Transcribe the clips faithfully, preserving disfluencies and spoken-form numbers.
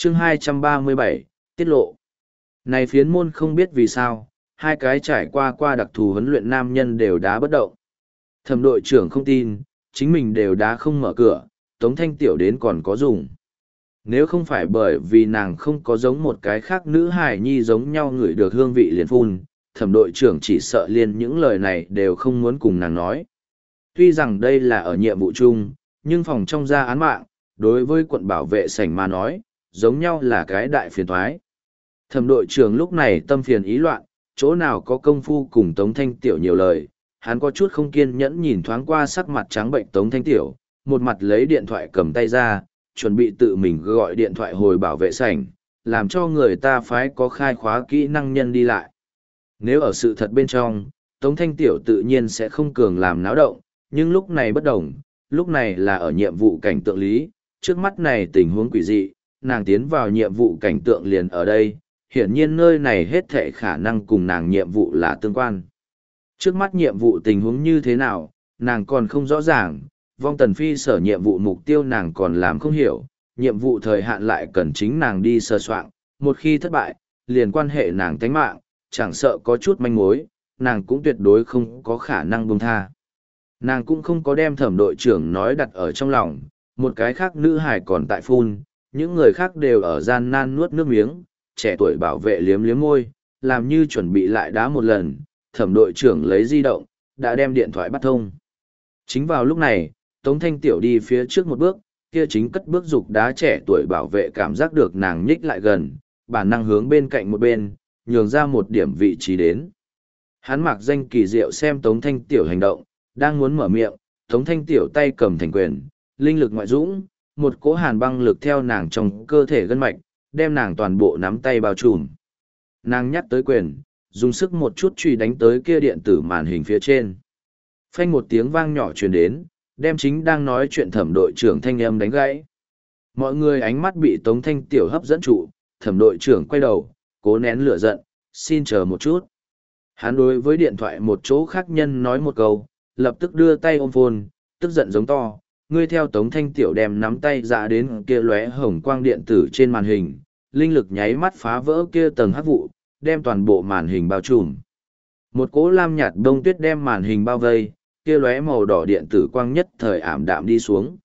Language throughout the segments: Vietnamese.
chương hai trăm ba mươi bảy, tiết lộ. Này phiến môn không biết vì sao, hai cái trải qua qua đặc thù huấn luyện nam nhân đều đá bất động. Thẩm đội trưởng không tin, chính mình đều đá không mở cửa, Tống Thanh Tiểu đến còn có dùng. Nếu không phải bởi vì nàng không có giống một cái khác nữ hài nhi giống nhau ngửi được hương vị liền phun, thẩm đội trưởng chỉ sợ liền những lời này đều không muốn cùng nàng nói. Tuy rằng đây là ở nhiệm vụ chung, nhưng phòng trong gia án mạng, đối với quận bảo vệ sảnh mà nói, giống nhau là cái đại phiền thoái. Thẩm đội trưởng lúc này tâm phiền ý loạn, chỗ nào có công phu cùng Tống Thanh Tiểu nhiều lời, hắn có chút không kiên nhẫn nhìn thoáng qua sắc mặt trắng bệnh Tống Thanh Tiểu, một mặt lấy điện thoại cầm tay ra, chuẩn bị tự mình gọi điện thoại hồi bảo vệ sảnh, làm cho người ta phái có khai khóa kỹ năng nhân đi lại. Nếu ở sự thật bên trong, Tống Thanh Tiểu tự nhiên sẽ không cường làm náo động, nhưng lúc này bất đồng, lúc này là ở nhiệm vụ cảnh tượng lý, trước mắt này tình huống quỷ dị, nàng tiến vào nhiệm vụ cảnh tượng liền ở đây, hiển nhiên nơi này hết thảy khả năng cùng nàng nhiệm vụ là tương quan. Trước mắt nhiệm vụ tình huống như thế nào, nàng còn không rõ ràng, vong tần phi sở nhiệm vụ mục tiêu nàng còn làm không hiểu, nhiệm vụ thời hạn lại cần chính nàng đi sơ soạn, một khi thất bại, liền quan hệ nàng tánh mạng, chẳng sợ có chút manh mối, nàng cũng tuyệt đối không có khả năng buông tha. Nàng cũng không có đem thẩm đội trưởng nói đặt ở trong lòng, một cái khác nữ hài còn tại phun, những người khác đều ở gian nan nuốt nước miếng, trẻ tuổi bảo vệ liếm liếm môi, làm như chuẩn bị lại đá một lần, thẩm đội trưởng lấy di động, đã đem điện thoại bắt thông. Chính vào lúc này, Tống Thanh Tiểu đi phía trước một bước, kia chính cất bước dục đá trẻ tuổi bảo vệ cảm giác được nàng nhích lại gần, bản năng hướng bên cạnh một bên, nhường ra một điểm vị trí đến. Hắn mặc danh kỳ diệu xem Tống Thanh Tiểu hành động, đang muốn mở miệng, Tống Thanh Tiểu tay cầm thành quyền, linh lực ngoại dũng, một cỗ hàn băng lực theo nàng trong cơ thể gân mạch, đem nàng toàn bộ nắm tay bao trùm. Nàng nhắc tới quyền, dùng sức một chút truy đánh tới kia điện tử màn hình phía trên. Phanh một tiếng vang nhỏ truyền đến, đem chính đang nói chuyện thẩm đội trưởng thanh âm đánh gãy. Mọi người ánh mắt bị Tống Thanh Tiểu hấp dẫn trụ, thẩm đội trưởng quay đầu, cố nén lửa giận, xin chờ một chút. Hắn đối với điện thoại một chỗ khác nhân nói một câu, lập tức đưa tay ôm phone, tức giận giống to, ngươi theo Tống Thanh Tiểu đem nắm tay ra đến kia lóe hồng quang điện tử trên màn hình, linh lực nháy mắt phá vỡ kia tầng hắc vụ, đem toàn bộ màn hình bao trùm. Một cỗ lam nhạt đông tuyết đem màn hình bao vây, kia lóe màu đỏ điện tử quang nhất thời ảm đạm đi xuống.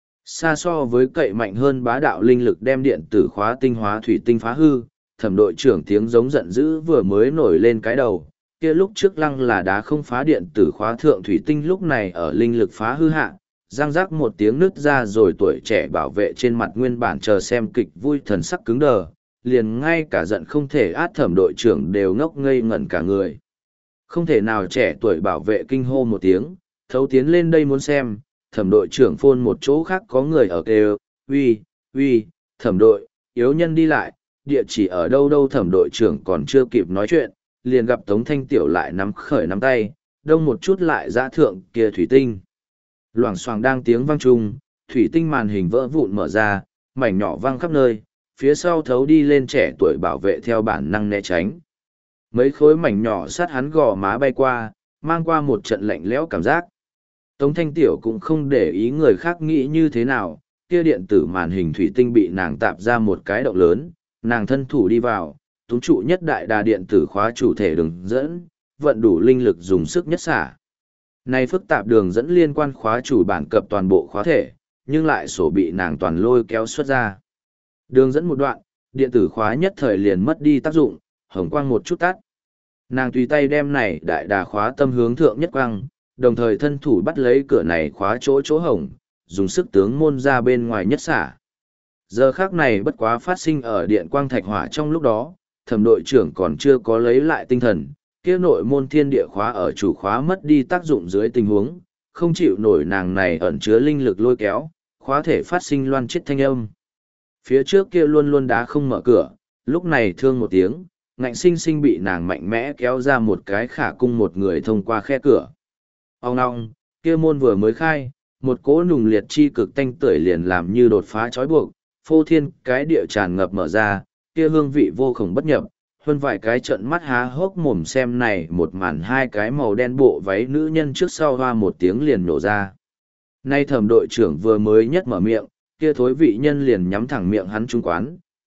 Xa so với cậy mạnh hơn bá đạo linh lực đem điện tử khóa tinh hóa thủy tinh phá hư, thẩm đội trưởng tiếng giống giận dữ vừa mới nổi lên cái đầu, kia lúc trước lăng là đá không phá điện tử khóa thượng thủy tinh lúc này ở linh lực phá hư hạ, răng rác một tiếng nứt ra rồi tuổi trẻ bảo vệ trên mặt nguyên bản chờ xem kịch vui thần sắc cứng đờ, liền ngay cả giận không thể át thẩm đội trưởng đều ngốc ngây ngẩn cả người. Không thể nào trẻ tuổi bảo vệ kinh hô một tiếng, thấu tiến lên đây muốn xem, thẩm đội trưởng phôn một chỗ khác có người ở kêu, uy, uy, thẩm đội, yếu nhân đi lại, địa chỉ ở đâu đâu thẩm đội trưởng còn chưa kịp nói chuyện, liền gặp Tống Thanh Tiểu lại nắm khởi nắm tay, đông một chút lại giã thượng kia thủy tinh. Loảng xoảng đang tiếng vang chung, thủy tinh màn hình vỡ vụn mở ra, mảnh nhỏ văng khắp nơi, phía sau thấu đi lên trẻ tuổi bảo vệ theo bản năng né tránh. Mấy khối mảnh nhỏ sát hắn gò má bay qua, mang qua một trận lạnh lẽo cảm giác. Tống Thanh Tiểu cũng không để ý người khác nghĩ như thế nào, kia điện tử màn hình thủy tinh bị nàng tạp ra một cái động lớn, nàng thân thủ đi vào, túng trụ nhất đại đà điện tử khóa chủ thể đường dẫn, vận đủ linh lực dùng sức nhất xả. Này phức tạp đường dẫn liên quan khóa chủ bản cập toàn bộ khóa thể, nhưng lại sổ bị nàng toàn lôi kéo xuất ra. Đường dẫn một đoạn, điện tử khóa nhất thời liền mất đi tác dụng, hồng quang một chút tắt. Nàng tùy tay đem này đại đà khóa tâm hướng thượng nhất quang, đồng thời thân thủ bắt lấy cửa này khóa chỗ chỗ hồng, dùng sức tướng môn ra bên ngoài nhất xả. Giờ khác này bất quá phát sinh ở điện quang thạch hỏa trong lúc đó, thẩm đội trưởng còn chưa có lấy lại tinh thần, kia nội môn thiên địa khóa ở chủ khóa mất đi tác dụng dưới tình huống, không chịu nổi nàng này ẩn chứa linh lực lôi kéo, khóa thể phát sinh loan chết thanh âm. Phía trước kia luôn luôn đá không mở cửa, lúc này thương một tiếng, ngạnh sinh sinh bị nàng mạnh mẽ kéo ra một cái khả cung một người thông qua khe cửa. Ông ngong, kia môn vừa mới khai, một cỗ nùng liệt chi cực tanh tưởi liền làm như đột phá trói buộc, phô thiên cái địa tràn ngập mở ra, kia hương vị vô khổng bất nhập, hơn vài cái trận mắt há hốc mồm xem này một màn hai cái màu đen bộ váy nữ nhân trước sau hoa một tiếng liền nổ ra. Nay thẩm đội trưởng vừa mới nhất mở miệng, kia thối vị nhân liền nhắm thẳng miệng hắn trung quán,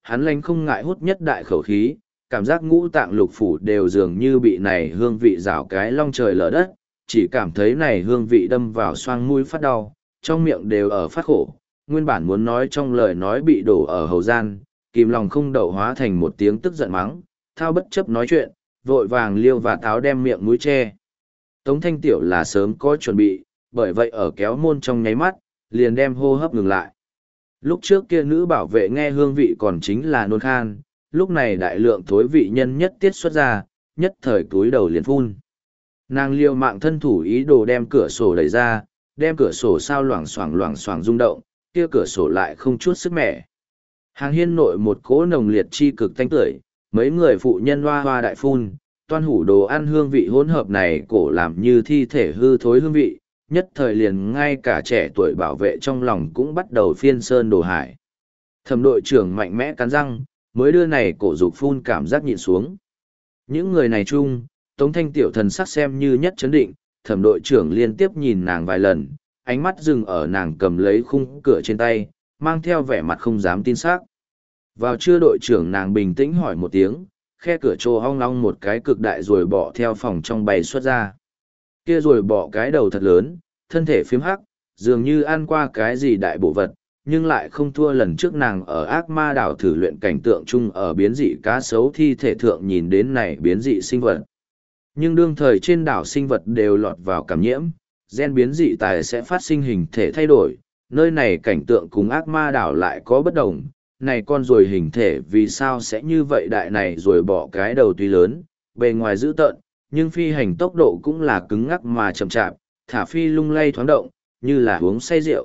hắn lánh không ngại hút nhất đại khẩu khí, cảm giác ngũ tạng lục phủ đều dường như bị này hương vị rào cái long trời lở đất, chỉ cảm thấy này hương vị đâm vào xoang mũi phát đau, trong miệng đều ở phát khổ, nguyên bản muốn nói trong lời nói bị đổ ở hầu gian, kìm lòng không đậu hóa thành một tiếng tức giận mắng, thao bất chấp nói chuyện, vội vàng liêu và táo đem miệng mũi che. Tống Thanh Tiểu là sớm có chuẩn bị, bởi vậy ở kéo môn trong nháy mắt, liền đem hô hấp ngừng lại. Lúc trước kia nữ bảo vệ nghe hương vị còn chính là nôn khan, lúc này đại lượng thối vị nhân nhất tiết xuất ra, nhất thời túi đầu liền phun. Nàng liều mạng thân thủ ý đồ đem cửa sổ đẩy ra, đem cửa sổ sao loảng xoảng loảng xoảng rung động, kia cửa sổ lại không chút sức mẻ. Hàng hiên nội một cỗ nồng liệt chi cực tanh tưởi, mấy người phụ nhân hoa hoa đại phun, toan hủ đồ ăn hương vị hỗn hợp này cổ làm như thi thể hư thối hương vị, nhất thời liền ngay cả trẻ tuổi bảo vệ trong lòng cũng bắt đầu phiên sơn đồ hải. Thẩm đội trưởng mạnh mẽ cắn răng, mới đưa này cổ dục phun cảm giác nhịn xuống. Những người này chung, Tống Thanh Tiểu thần sắc xem như nhất chấn định, thẩm đội trưởng liên tiếp nhìn nàng vài lần, ánh mắt dừng ở nàng cầm lấy khung cửa trên tay, mang theo vẻ mặt không dám tin xác. Vào trưa đội trưởng nàng bình tĩnh hỏi một tiếng, khe cửa trô hong long một cái cực đại rồi bỏ theo phòng trong bay xuất ra. Kia rồi bỏ cái đầu thật lớn, thân thể phiếm hắc, dường như ăn qua cái gì đại bộ vật, nhưng lại không thua lần trước nàng ở ác ma đảo thử luyện cảnh tượng chung ở biến dị cá sấu thi thể thượng nhìn đến này biến dị sinh vật. Nhưng đương thời trên đảo sinh vật đều lọt vào cảm nhiễm, gen biến dị tài sẽ phát sinh hình thể thay đổi, nơi này cảnh tượng cùng ác ma đảo lại có bất đồng, này con rồi hình thể vì sao sẽ như vậy đại này rồi bỏ cái đầu tuy lớn, bề ngoài dữ tợn, nhưng phi hành tốc độ cũng là cứng ngắc mà chậm chạp, thả phi lung lay thoáng động, như là uống say rượu.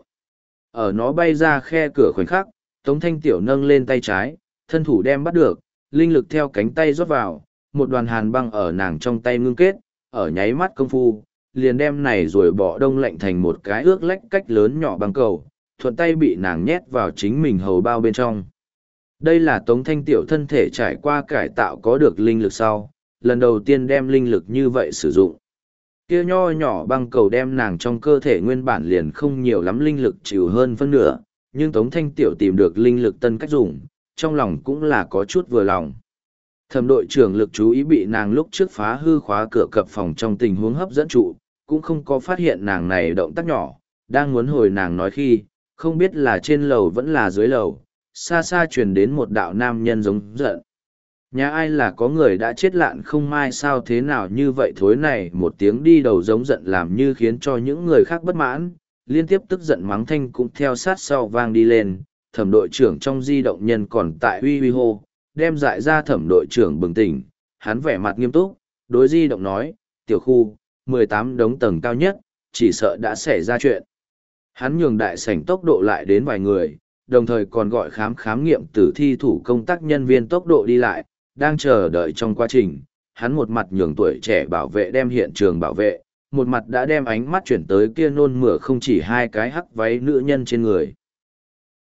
Ở nó bay ra khe cửa khoảnh khắc, Tống Thanh Tiểu nâng lên tay trái, thân thủ đem bắt được, linh lực theo cánh tay rót vào, một đoàn hàn băng ở nàng trong tay ngưng kết, ở nháy mắt công phu, liền đem này rồi bỏ đông lạnh thành một cái ước lách cách lớn nhỏ băng cầu, thuận tay bị nàng nhét vào chính mình hầu bao bên trong. Đây là Tống Thanh Tiểu thân thể trải qua cải tạo có được linh lực sau, lần đầu tiên đem linh lực như vậy sử dụng. Kia nho nhỏ băng cầu đem nàng trong cơ thể nguyên bản liền không nhiều lắm linh lực chịu hơn phân nửa, nhưng Tống Thanh Tiểu tìm được linh lực tân cách dùng, trong lòng cũng là có chút vừa lòng. Thẩm đội trưởng lực chú ý bị nàng lúc trước phá hư khóa cửa cập phòng trong tình huống hấp dẫn trụ, cũng không có phát hiện nàng này động tác nhỏ, đang muốn hồi nàng nói khi, không biết là trên lầu vẫn là dưới lầu, xa xa truyền đến một đạo nam nhân giống giận. Nhà ai là có người đã chết lạn không mai sao thế nào như vậy thối này một tiếng đi đầu giống giận làm như khiến cho những người khác bất mãn, liên tiếp tức giận mắng thanh cũng theo sát sau vang đi lên, thẩm đội trưởng trong di động nhân còn tại huy huy hô, đem dại ra thẩm đội trưởng bừng tỉnh, hắn vẻ mặt nghiêm túc, đối di động nói, tiểu khu, mười tám đống tầng cao nhất, chỉ sợ đã xảy ra chuyện. Hắn nhường đại sảnh tốc độ lại đến vài người, đồng thời còn gọi khám khám nghiệm tử thi thủ công tác nhân viên tốc độ đi lại, đang chờ đợi trong quá trình, hắn một mặt nhường tuổi trẻ bảo vệ đem hiện trường bảo vệ, một mặt đã đem ánh mắt chuyển tới kia nôn mửa không chỉ hai cái hắc váy nữ nhân trên người.